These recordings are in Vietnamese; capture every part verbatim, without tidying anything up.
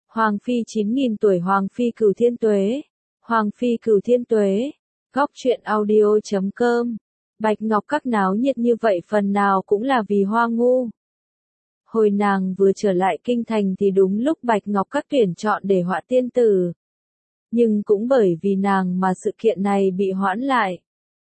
Hoàng phi chín nghìn tuổi Hoàng phi cửu thiên tuế. Hoàng phi cửu thiên tuế. Góc truyện audio chấm com. Bạch Ngọc Các náo nhiệt như vậy phần nào cũng là vì Hoa Ngu. Hồi nàng vừa trở lại kinh thành thì đúng lúc Bạch Ngọc Các tuyển chọn để họa tiên tử. Nhưng cũng bởi vì nàng mà sự kiện này bị hoãn lại.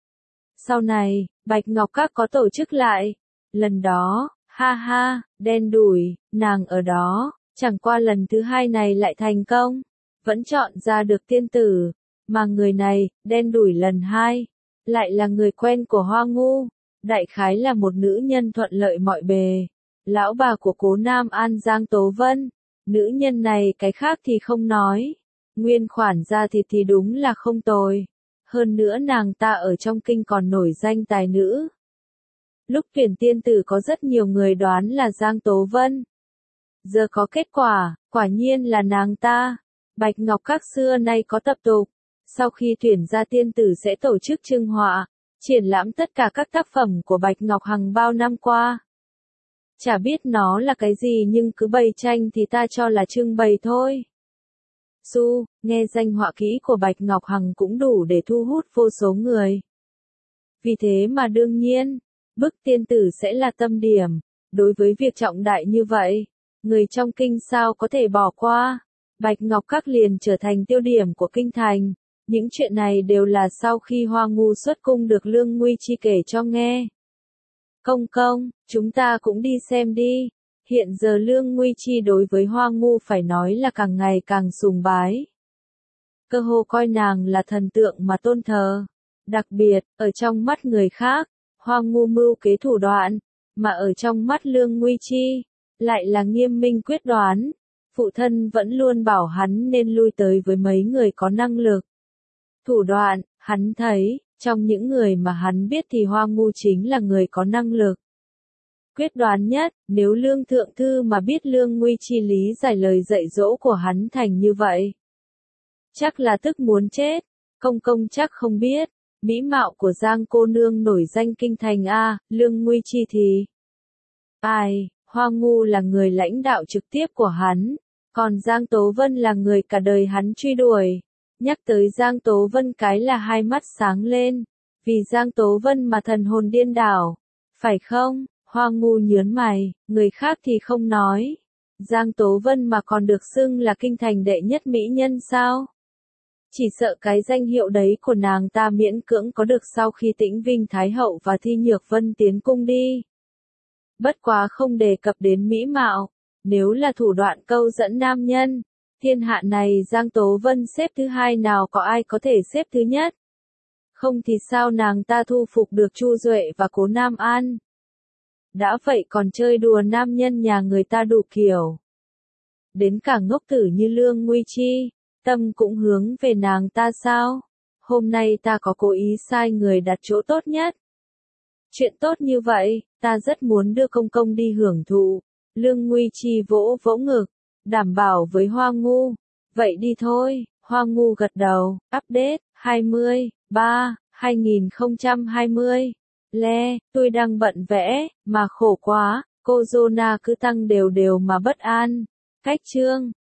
Sau này, Bạch Ngọc Các có tổ chức lại. Lần đó, ha ha, đen đủi, nàng ở đó, chẳng qua lần thứ hai này lại thành công. Vẫn chọn ra được tiên tử. Mà người này, đen đủi lần hai, lại là người quen của Hoa Ngu. Đại khái là một nữ nhân thuận lợi mọi bề. Lão bà của cố Nam An Giang Tố Vân. Nữ nhân này cái khác thì không nói. Nguyên khoản ra thịt thì đúng là không tồi. Hơn nữa nàng ta ở trong kinh còn nổi danh tài nữ. Lúc tuyển tiên tử có rất nhiều người đoán là Giang Tố Vân. Giờ có kết quả, quả nhiên là nàng ta. Bạch Ngọc Các xưa nay có tập tục. Sau khi tuyển ra tiên tử sẽ tổ chức trưng họa, triển lãm tất cả các tác phẩm của Bạch Ngọc Hằng bao năm qua. Chả biết nó là cái gì nhưng cứ bày tranh thì ta cho là trưng bày thôi. Su, nghe danh họa kỹ của Bạch Ngọc Hằng cũng đủ để thu hút vô số người. Vì thế mà đương nhiên, bức tiên tử sẽ là tâm điểm. Đối với việc trọng đại như vậy, người trong kinh sao có thể bỏ qua. Bạch Ngọc Các liền trở thành tiêu điểm của kinh thành. Những chuyện này đều là sau khi Hoa Ngu xuất cung được Lương Nguy Chi kể cho nghe. Công công, chúng ta cũng đi xem đi. Hiện giờ Lương Nguy Chi đối với Hoa Ngu phải nói là càng ngày càng sùng bái. Cơ hồ coi nàng là thần tượng mà tôn thờ. Đặc biệt, ở trong mắt người khác, Hoa Ngu mưu kế thủ đoạn, mà ở trong mắt Lương Nguy Chi, lại là nghiêm minh quyết đoán. Phụ thân vẫn luôn bảo hắn nên lui tới với mấy người có năng lực. Thủ đoạn, hắn thấy, trong những người mà hắn biết thì Hoa Ngu chính là người có năng lực. Quyết đoán nhất, nếu Lương Thượng Thư mà biết Lương Nguy Chi lý giải lời dạy dỗ của hắn thành như vậy. Chắc là tức muốn chết, công công chắc không biết, mỹ mạo của Giang cô nương nổi danh kinh thành a, Lương Nguy Chi thì. Ai, Hoa Ngu là người lãnh đạo trực tiếp của hắn, còn Giang Tố Vân là người cả đời hắn truy đuổi. Nhắc tới Giang Tố Vân cái là hai mắt sáng lên, vì Giang Tố Vân mà thần hồn điên đảo, phải không? Hoa Ngu nhớn mày, người khác thì không nói. Giang Tố Vân mà còn được xưng là kinh thành đệ nhất mỹ nhân sao? Chỉ sợ cái danh hiệu đấy của nàng ta miễn cưỡng có được sau khi Tĩnh Vinh Thái Hậu và Thi Nhược Vân tiến cung đi. Bất quá không đề cập đến mỹ mạo, nếu là thủ đoạn câu dẫn nam nhân. Thiên hạ này Giang Tố Vân xếp thứ hai nào có ai có thể xếp thứ nhất. Không thì sao nàng ta thu phục được Chu Duệ và Cố Nam An. Đã vậy còn chơi đùa nam nhân nhà người ta đủ kiểu. Đến cả ngốc tử như Lương Nguy Chi, tâm cũng hướng về nàng ta sao? Hôm nay ta có cố ý sai người đặt chỗ tốt nhất. Chuyện tốt như vậy, ta rất muốn đưa công công đi hưởng thụ. Lương Nguy Chi vỗ vỗ ngực. Đảm bảo với Hoa Ngu. Vậy đi thôi, Hoa Ngu gật đầu, update, hai mươi, ba, hai nghìn không trăm hai mươi. Le, tôi đang bận vẽ, mà khổ quá, cô Zona cứ tăng đều đều mà bất an. Cách chương.